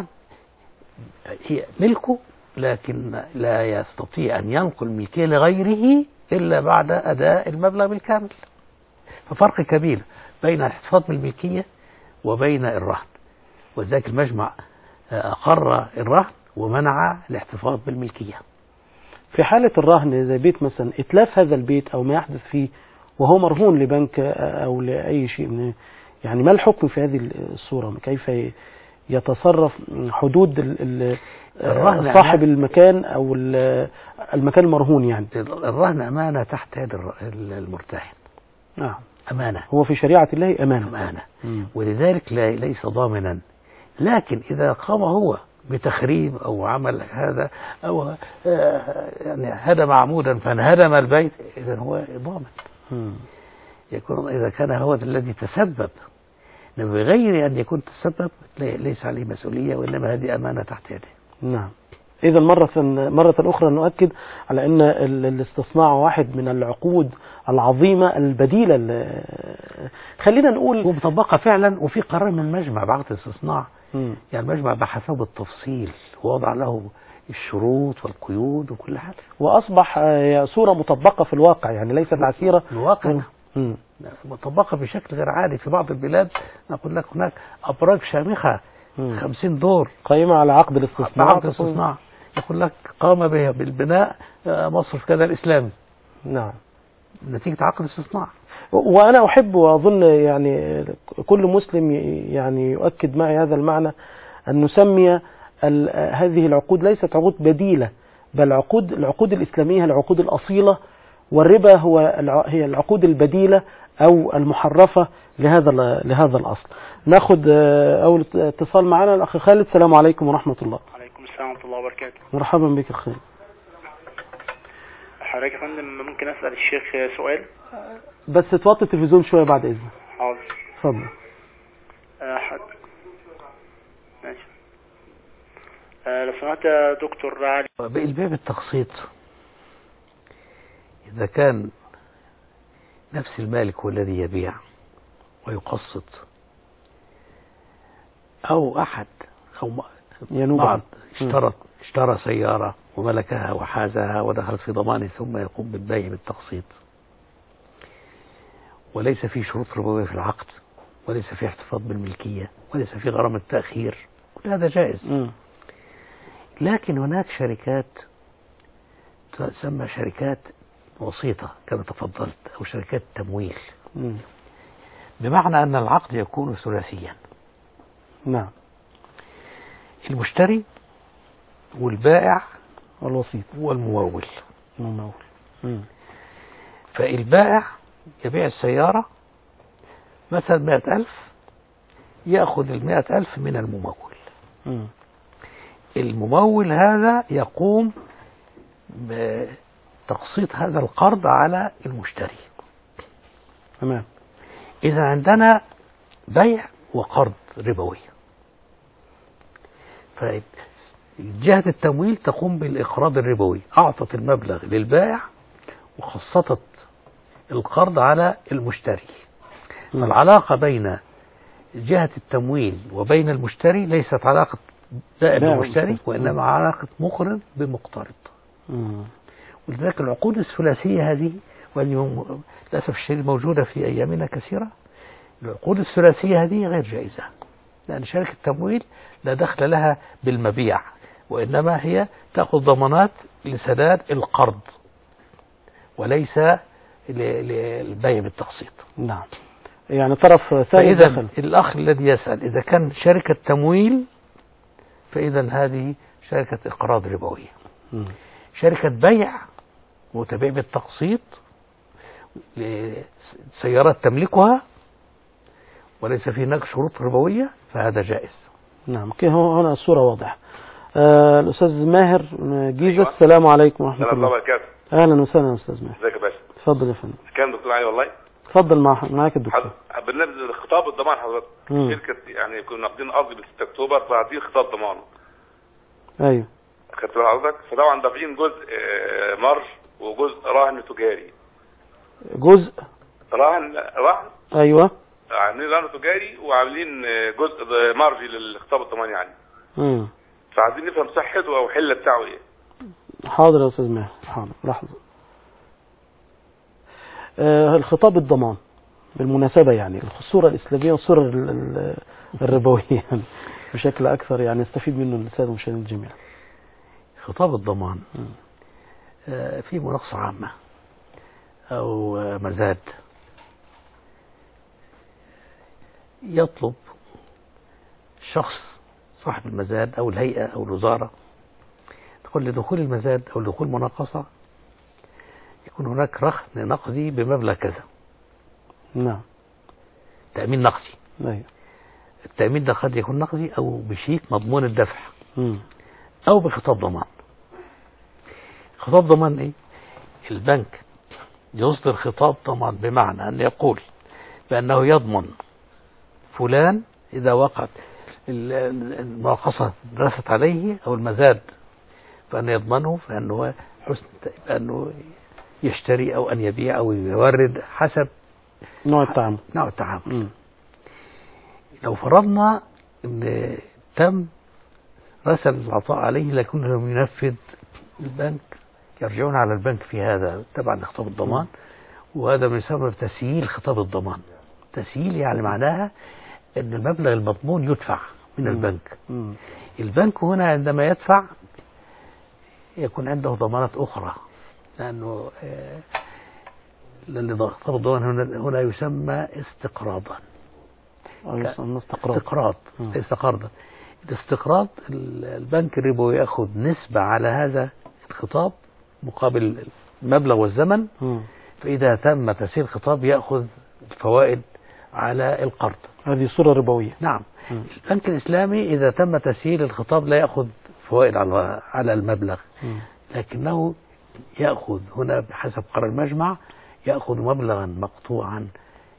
هي ملكه، لكن لا يستطيع أن ينقل ملكية لغيره إلا بعد أداء المبلغ بالكامل. ففرق كبير بين الاحتفاظ بالملكية وبين الرهن، ولذلك المجمع أقر الرهن ومنع الاحتفاظ بالملكية. في حالة الرهن زي بيت مثلا إتلاف هذا البيت أو ما يحدث فيه وهو مرهون لبنك أو لأي شيء من، يعني ما الحكم في هذه الصورة؟ كيف يتصرف حدود ال- ال- صاحب المكان أو ال- المكان المرهون؟ يعني الرهن أمانة تحت يد الر- المرتهن. نعم أمانة، هو في شريعة الله أمانة. أمانة. مم. ولذلك لا ليس ضامنا، لكن إذا قام هو بتخريب أو عمل هذا أو آه، يعني هدم عمودا فانهدم البيت، إذا هو ضامن. مم. يكون إذا كان هو الذي تسبب، بغير أن يكون تسبب ليس عليه مسؤولية، وإنما هذه أمانة تحت يده. نعم. إذا مرة مرة أخرى نؤكد على أن ال- الاستصناع واحد من العقود العظيمة البديلة ال- خلينا نقول ومطبقة فعلا، وفي قرار من المجمع بعقد الاستصناع. مم. يعني المجمع بحثه بالتفصيل ووضع له الشروط والقيود وكل حاجة، وأصبح آه، صورة مطبقة في الواقع، يعني ليست عسيرة. الواقع مم. مطبقة بشكل غير عادي. في بعض البلاد نقول لك هناك أبراج شامخة مم. خمسين دور قائمة على عقد الاستصناع. بعقد الاستصناع، يقول لك قام به بالبناء آه، مصرف كذا الإسلامي نعم. نتيجة عقد الاستصناع. وأنا أحب وأظن يعني كل مسلم يعني يؤكد معي هذا المعنى، أن نسمي ال- هذه العقود ليست عقود بديلة، بل عقود العقود الإسلامية العقود الأصيلة، والربا هو الع- هي العقود البديلة أو المحرفة لهذا ال- لهذا الأصل. ناخد آه، أول اتصال معنا الأخ خالد. السلام عليكم ورحمة الله. عليكم السلام ورحمة الله وبركاته. مرحبا بك أخي. حضرتك يا فندم ممكن أسأل الشيخ سؤال؟ بس توطي التلفزيون شوية بعد إذنك. حاضر. اتفضل. أه حد. ماشي. أه لو سمحت يا دكتور علي. الباب التقسيط إذا كان نفس المالك هو الذي يبيع ويقسط، أو أحد أو ينوب بعض عنه. اشترى اشترى سيارة وملكها وحازها ودخلت في ضمانه ثم يقوم بالبيع بالتقسيط، وليس في شروط ربوية في العقد، وليس في احتفاظ بالملكية، وليس في غرامة تأخير، كل هذا جائز. مم. لكن هناك شركات تسمى شركات وسيطة كما تفضلت، أو شركات تمويل، مم. بمعنى أن العقد يكون ثلاثيا، نعم. المشتري والبائع والوسيط والممول. الممول. مم. فالبائع يبيع السيارة مثلا مئة ألف، يأخذ المئة ألف من الممول. مم. الممول هذا يقوم بتقسيط هذا القرض على المشتري. تمام. إذا عندنا بيع وقرض ربوي، فجهة التمويل تقوم بالإقراض الربوي، أعطت المبلغ للبائع وخصصت القرض على المشتري. مم. العلاقة بين جهة التمويل وبين المشتري ليست علاقة بائع بائع بمشتري، ومشتري. وإنما علاقة مقرض بمقترض. مم. ولذلك العقود الثلاثية هذه، واليوم للأسف الشديد موجودة في أيامنا كثيرة، العقود الثلاثية هذه غير جائزة، لأن شركة التمويل لا دخل لها بالمبيع، وإنما هي تأخذ ضمانات لسداد القرض وليس للبيع بالتقسيط. نعم، يعني طرف ثاني فإذا دخل. الأخ الذي يسأل إذا كان شركة تمويل فإذا هذه شركة إقراض ربوية. مم. شركة بيع وتبيع بالتقسيط لسيارات تملكها وليس في هناك شروط ربوية فهذا جائز. نعم، كده هنا الصورة واضحة. آه الأستاذ ماهر جيزة، السلام عليكم ورحمة السلام الله وبركاته. أهلا وسهلا أستاذ ماهر. ازيك يا باشا؟ اتفضل يا فندم. كان دكتور علي والله. اتفضل مع معاك الدكتور. حض... برنامج خطاب الضمان حضرتك. مم. شركة يعني كنا واخدين أرض ب ستة أكتوبر فهدي خطاب ضمان. أيوه. خدت بال حضرتك؟ فطبعا دافعين جزء آه، مرج وجزء راهن تجاري. جزء راهن راهن أيوه. عاملين راهن تجاري وعاملين آه، جزء مرجي للخطاب الضمان يعني. مم. فعايزين نفهم صحته أو حلة بتاعه إيه. حاضر يا أستاذ ماهر، حاضر لحظة. آه الخطاب الضمان بالمناسبة يعني الصورة الإسلامية والصورة ال- ال- الربوية يعني بشكل أكثر يعني يستفيد منه السادة المشاهدين الجميع. خطاب الضمان آه، في مناقصة عامة أو آه، مزاد يطلب شخص صاحب المزاد أو الهيئة أو الوزارة تقول لدخول المزاد أو لدخول مناقصة يكون هناك رهن نقدي بمبلغ كذا. نعم. تأمين نقدي. أيوه. التأمين ده قد يكون نقدي أو بشيك مضمون الدفع مم. أو بخطاب ضمان. خطاب ضمان إيه؟ البنك يصدر خطاب ضمان بمعنى أن يقول بأنه يضمن فلان إذا وقعت المناقصة درست عليه أو المزاد فأنه يضمنه فأنه حسن أنه يشتري أو أن يبيع أو يورد حسب نوع التعامل. نوع التعامل. مم. لو فرضنا أن تم رسل العطاء عليه لكنه ينفذ البنك يرجعون على البنك في هذا تبع لخطاب الضمان. وهذا ما يسمى بتسييل خطاب الضمان. تسييل يعني معناها أن المبلغ المضمون يدفع من مم. البنك. مم. البنك هنا عندما يدفع يكون عنده ضمانات أخرى لأنه آه، لأن خطاب الضمان هنا, هنا يسمى استقراضا. أيوه. استقراض. استقراض مم. ليس قرضا. الاستقراض البنك الربوي يأخذ نسبة على هذا الخطاب مقابل المبلغ والزمن. مم. فإذا تم تسييل الخطاب يأخذ فوائد على القرض. هذه صورة ربوية. نعم. مم. البنك الإسلامي إذا تم تسييل الخطاب لا يأخذ فوائد على على المبلغ مم. لكنه يأخذ هنا بحسب قرار المجمع يأخذ مبلغا مقطوعا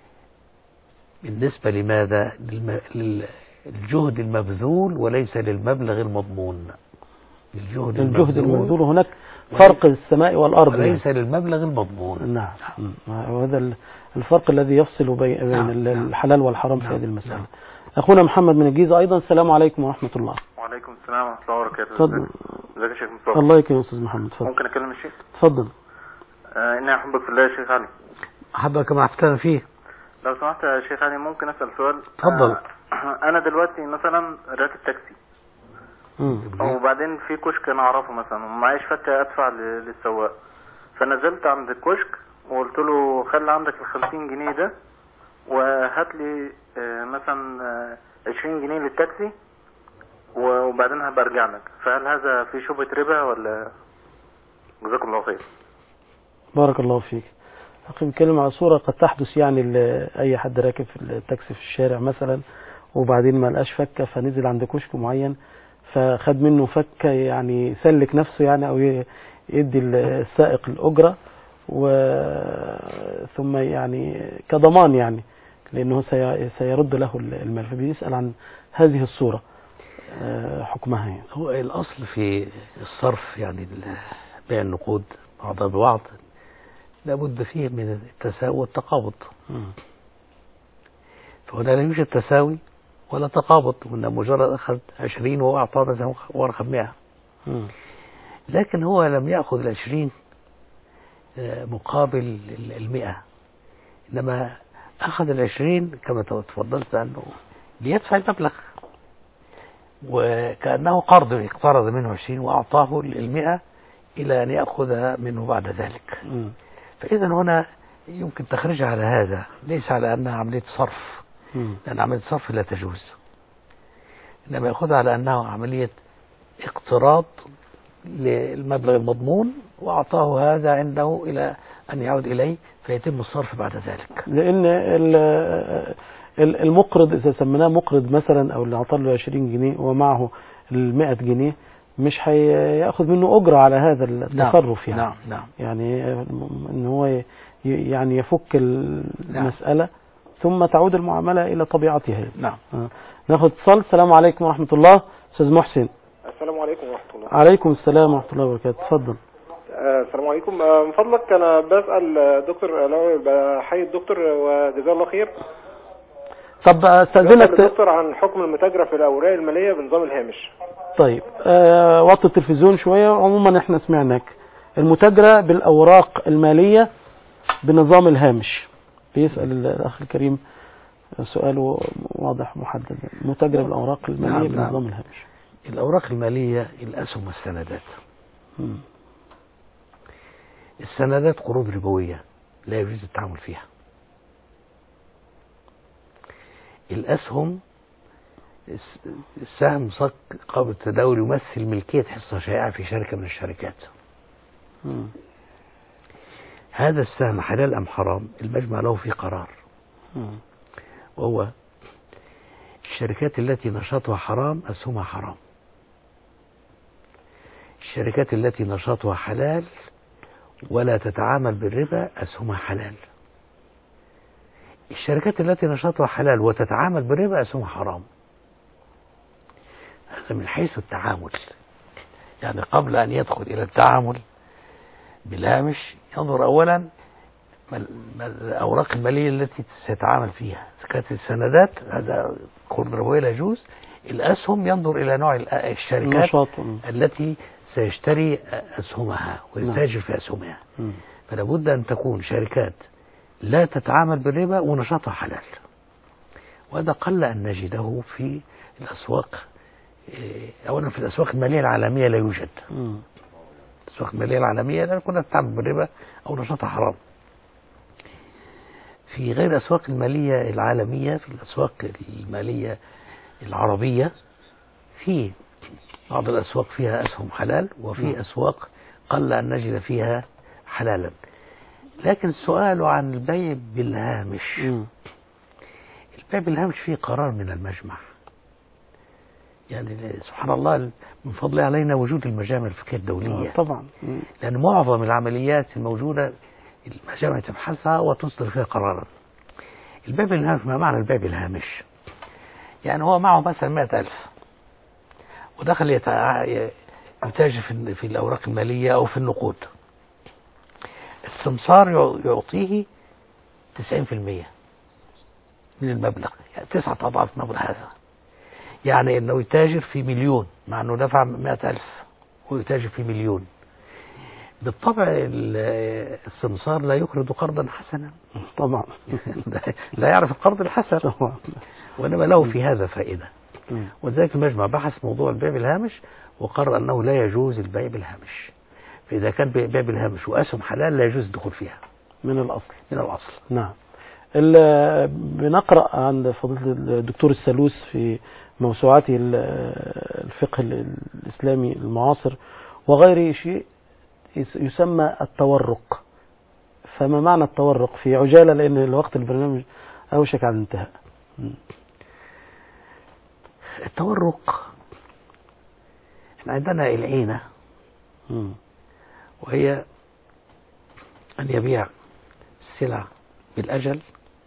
بالنسبة لماذا للم... للجهد المبذول وليس للمبلغ المضمون. الجهد, الجهد المبذول هناك فرق السماء والأرض وليس يعني. للمبلغ المضمون. نعم. وهذا الفرق الذي يفصل بين نعم. الحلال والحرام نعم. في هذه المسألة. نعم. أخونا محمد من الجيزة أيضا، السلام عليكم ورحمة الله. وعليكم السلام ورحمة الله وبركاته. تفضل. ازيك يا شيخ مصطفى؟ الله يكرمك يا أستاذ محمد. تفضل. ممكن أكلم الشيخ؟ تفضل. آه إني أحبك في الله يا شيخ علي. أحبك ما أحبتنا فيه. لو سمحت يا شيخ علي ممكن أسأل سؤال؟ تفضل. آه أنا دلوقتي مثلا راكب تاكسي مم. وبعدين في كشك أنا أعرفه مثلا ومعيش فكة أدفع للسواق، فنزلت عند الكشك وقلت له خلي عندك الخمسين جنيه ده وهات لي آه مثلا آه عشرين جنيه للتاكسي وبعدين هبقى ارجع لك، فهل هذا في شبهة ربا ولا؟ جزاكم الله خير. بارك الله فيك. أخي بنتكلم على صورة قد تحدث يعني لأي حد راكب في التاكسي في الشارع مثلا وبعدين ما لقاش فكة فنزل عند كشك معين فخد منه فكة يعني سلك نفسه يعني أو يدي السائق الأجرة ثم يعني كضمان يعني لأنه سيرد له المال، فبيسأل عن هذه الصورة حكمها يعني. هو الأصل في الصرف يعني بيع النقود بعضها ببعض لابد فيه من التساوي والتقابض. فهنا لا يوجد تساوي ولا تقابض، وإن مجرد أخذ عشرين وهو أعطاه مثلا ورقة مئة. لكن هو لم يأخذ العشرين مقابل المئة، إنما أخذ العشرين كما تفضلت أنه ليدفع المبلغ. وكأنه قرض اقترض منه عشرين وأعطاه المئة إلى أن يأخذ منه بعد ذلك. مم. فإذا هنا يمكن تخرجها على هذا، ليس على أنها عملية صرف، مم. لأن عملية صرف لا تجوز، إنما يأخذها على أنها عملية اقتراض للمبلغ المضمون وأعطاه هذا عنده إلى أن يعود إليه فيتم الصرف بعد ذلك. لأن ال- ال- المقرض إذا سميناه مقرض مثلا، أو اللي أعطى له عشرين جنيه ومعه المائة جنيه، مش هياخذ منه أجرة على هذا التصرف. يعني نعم نعم يعني إن هو ي- يعني يفك المسألة ثم تعود المعاملة إلى طبيعتها. نعم. آه. ناخد اتصال. السلام عليكم ورحمة الله. أستاذ محسن. السلام عليكم ورحمة الله. عليكم السلام ورحمة الله وبركاته. تفضل. آه، السلام عليكم. آه، من فضلك أنا بسأل آه، دكتور، لو بحيي الدكتور وجزاه الله خير. طب استاذنك ت... دكتور عن حكم المتاجرة في الأوراق المالية بنظام الهامش. طيب آه وطي التلفزيون شوية. عموما احنا سمعناك. المتاجرة بالأوراق المالية بنظام الهامش. بيسأل الأخ الكريم سؤاله واضح محدد. المتاجرة بالأوراق المالية نعم بنظام نعم. الهامش. الأوراق المالية الأسهم والسندات. مم. السندات قروض ربوية لا يجوز التعامل فيها. الأسهم السهم صك قابل التداول يمثل ملكية حصة شائعة في شركة من الشركات. مم. هذا السهم حلال أم حرام؟ المجمع له فيه قرار، مم. وهو الشركات التي نشاطها حرام أسهمها حرام. الشركات التي نشاطها حلال ولا تتعامل بالربا أسهمها حلال. الشركات التي نشاطها حلال وتتعامل بالربا أسهمها حرام. هذا من حيث التعامل، يعني قبل أن يدخل إلى التعامل بالهامش ينظر أولا الأوراق المالية التي سيتعامل فيها. إذا كانت السندات هذا قرض ربوي لا يجوز. الأسهم ينظر إلى نوع الشركات نشاط. التي سيشتري أسهمها ويتاجر في أسهمها. مم. فلا بد أن تكون شركات لا تتعامل بالربا ونشاطها حلال، وهذا قل أن نجده في الأسواق. أولا في الأسواق المالية العالمية لا يوجد. مم. الأسواق المالية العالمية لا كنا تتعامل بالربا أو نشاطها حرام. في غير الأسواق المالية العالمية، في الأسواق المالية العربية في بعض الأسواق فيها أسهم حلال، وفي أسواق قل أن نجد فيها حلالا. لكن السؤال عن البيع بالهامش، مم. البيع بالهامش فيه قرار من المجمع. يعني سبحان الله من فضل علينا وجود المجامع الفقهية الدولية. آه طبعا. مم. لأن معظم العمليات الموجودة المجامع تبحثها وتصدر فيها قرارا. البيع بالهامش، ما معنى البيع بالهامش؟ يعني هو معه مثلا مئة ألف ودخل يتع... يتاجر في... في الأوراق المالية أو في النقود. السمسار يعطيه تسعين في المئة من المبلغ، يعني تسعة أضعاف مبلغ هذا. يعني أنه يتاجر في مليون مع أنه دفع مئة ألف ويتاجر في مليون. بالطبع السمسار لا يقرض قرضا حسنا طبعا. لا يعرف القرض الحسن، وإنما له في هذا فائدة. مم. ولذلك المجمع بحث موضوع البيع بالهامش وقرر أنه لا يجوز البيع بالهامش. فإذا كان بيع بالهامش وأسهم حلال لا يجوز الدخول فيها من الأصل. من الأصل. نعم. ال- بنقرأ عند فضيلة الدكتور السلوس في موسوعاته ال- الفقه الإسلامي المعاصر وغيره شيء يس- يسمى التورق. فما معنى التورق في عجالة، لأن الوقت البرنامج أوشك على الانتهاء. م. التورق احنا عندنا العينة، م. وهي أن يبيع السلع بالأجل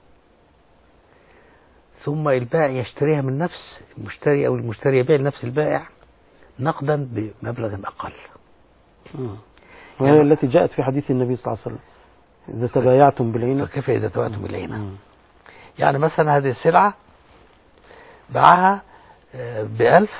ثم البائع يشتريها من نفس المشتري، أو المشتري يبيع لنفس البائع نقدا بمبلغ أقل. م. وهي يعني التي جاءت في حديث النبي صلى الله عليه وسلم إذا تبايعتم بالعينة. فكيف إذا تبايعتم بالعينة؟ م. يعني مثلا هذه السلعة باعها بألف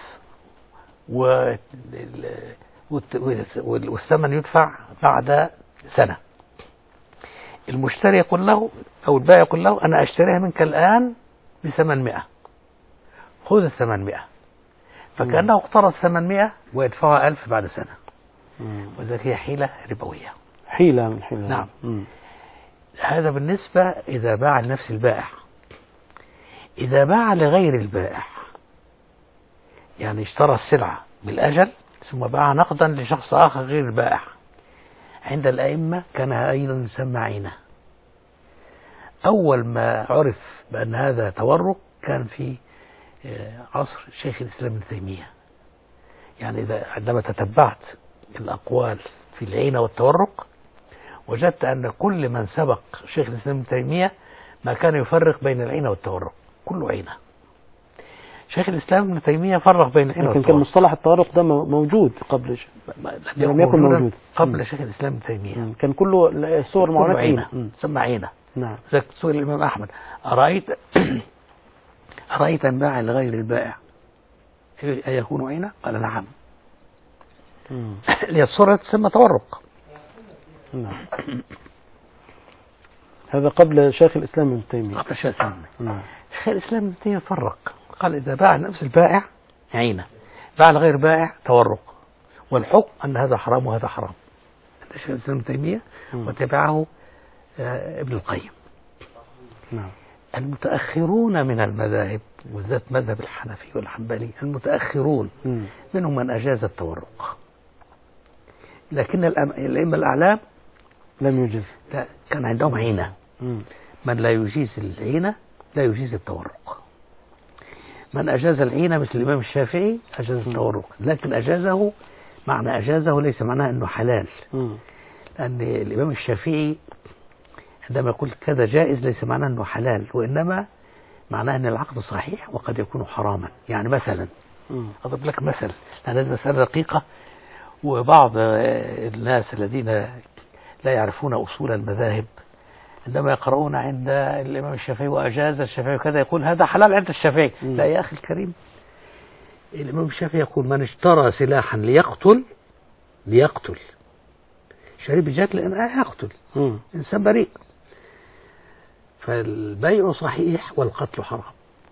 والثمن يدفع بعد سنة. المشتري يقول له أو البائع يقول له أنا أشتريها منك الآن بثمانمائة، خذ الثمانمائة. فكأنه اقترض ثمانمائة ويدفعها ألف بعد سنة. وذلك هي حيلة ربوية. حيلة من حيلة. نعم. مم. هذا بالنسبة إذا باع لنفس البائع. إذا باع لغير البائع، يعني اشترى السلعة بالأجل ثم باع نقدا لشخص آخر غير البائع، عند الأئمة كان أيضا يسمى عينة. أول ما عرف بأن هذا تورق كان في عصر شيخ الإسلام ابن تيمية. يعني إذا عندما تتبعت الأقوال في العينة والتورق وجدت أن كل من سبق شيخ الإسلام ابن تيمية ما كان يفرق بين العينة والتورق، كله عينة. شيخ الإسلام ابن تيمية فرق بين العينة والتورق. لكن كان مصطلح التورق ده موجود قبل ش... لم يكن موجود قبل م. شيخ الإسلام ابن تيمية. كان كله الصور معينة عينة، سمى عينة. نعم. ذلك سئل الإمام أحمد: أرأيت أرأيت أن باع لغير البائع أيكون عينة؟ قال: نعم. للصورة تسمى تورق. نعم. هذا قبل شيخ الإسلام ابن تيمية. قبل شيخ الإسلام. نعم. شيخ الإسلام ابن تيمية فرق، قال: إذا باع نفس البائع عينة، باع لغير بائع تورق، والحكم أن هذا حرام وهذا حرام. شيخ الإسلام ابن تيمية وتبعه ابن القيم. نعم. المتأخرون من المذاهب وذات مذهب الحنفي والحنبلي، المتأخرون م. منهم من أجاز التورق، لكن الأئمة الأعلام لم يجيز. لا، كان عندهم عينة. م. من لا يجيز العينة لا يجيز التورق. من أجاز العينة مثل الإمام الشافعي أجاز التورق، لكن أجازه، معنى أجازه ليس معناه أنه حلال. م. لأن الإمام الشافعي عندما يقول كذا جائز ليس معناه أنه حلال، وإنما معناه أن العقد صحيح وقد يكون حراما. يعني مثلا أضرب لك مثل، لأن هذه مسألة دقيقة، وبعض الناس الذين لا يعرفون أصول المذاهب عندما يقرؤون عند الإمام الشافعي وأجاز الشافعي كذا يقول هذا حلال عند الشافعي. لا يا أخي الكريم، الإمام الشافعي يقول: من اشترى سلاحا ليقتل ليقتل شريب الجات لأنه يقتل م. إنسان بريء، فالبيع صحيح والقتل حرام.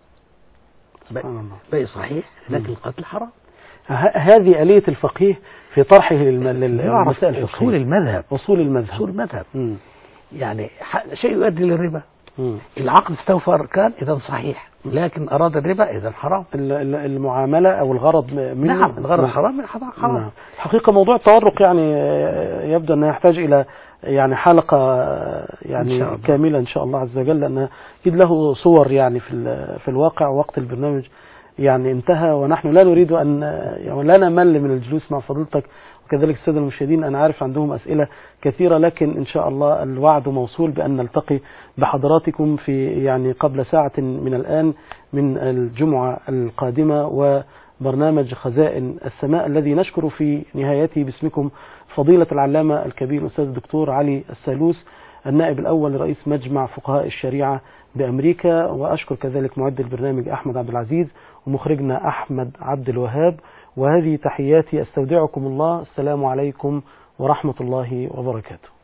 بيع صحيح لكن القتل حرام. هذه آلية الفقيه في طرحه للمسائل الفقهية. أصول المذهب. أصول المذهب. أصول المذهب. م. يعني شيء يؤدي للربا. م. العقد استوفى أركان إذا صحيح، لكن أراد الربا إذا حرام. المعاملة أو الغرض منه. نعم، الغرض حرام من حرام. نعم. حقيقة موضوع التورق يعني يبدو أنه يحتاج إلى يعني حلقة يعني إن كاملة إن شاء الله عز وجل، لأن أكيد له صور يعني في في الواقع. وقت البرنامج يعني انتهى، ونحن لا نريد أن يعني لا نمل من الجلوس مع فضيلتك، وكذلك السادة المشاهدين. أنا عارف عندهم أسئلة كثيرة، لكن إن شاء الله الوعد موصول بأن نلتقي بحضراتكم في يعني قبل ساعة من الآن من الجمعة القادمة، وبرنامج خزائن السماء الذي نشكر في نهايته باسمكم فضيلة العلامة الكبير الأستاذ الدكتور علي السالوس، النائب الأول لرئيس مجمع فقهاء الشريعة بأمريكا. وأشكر كذلك معد البرنامج أحمد عبد العزيز ومخرجنا أحمد عبد الوهاب. وهذه تحياتي، أستودعكم الله. السلام عليكم ورحمة الله وبركاته.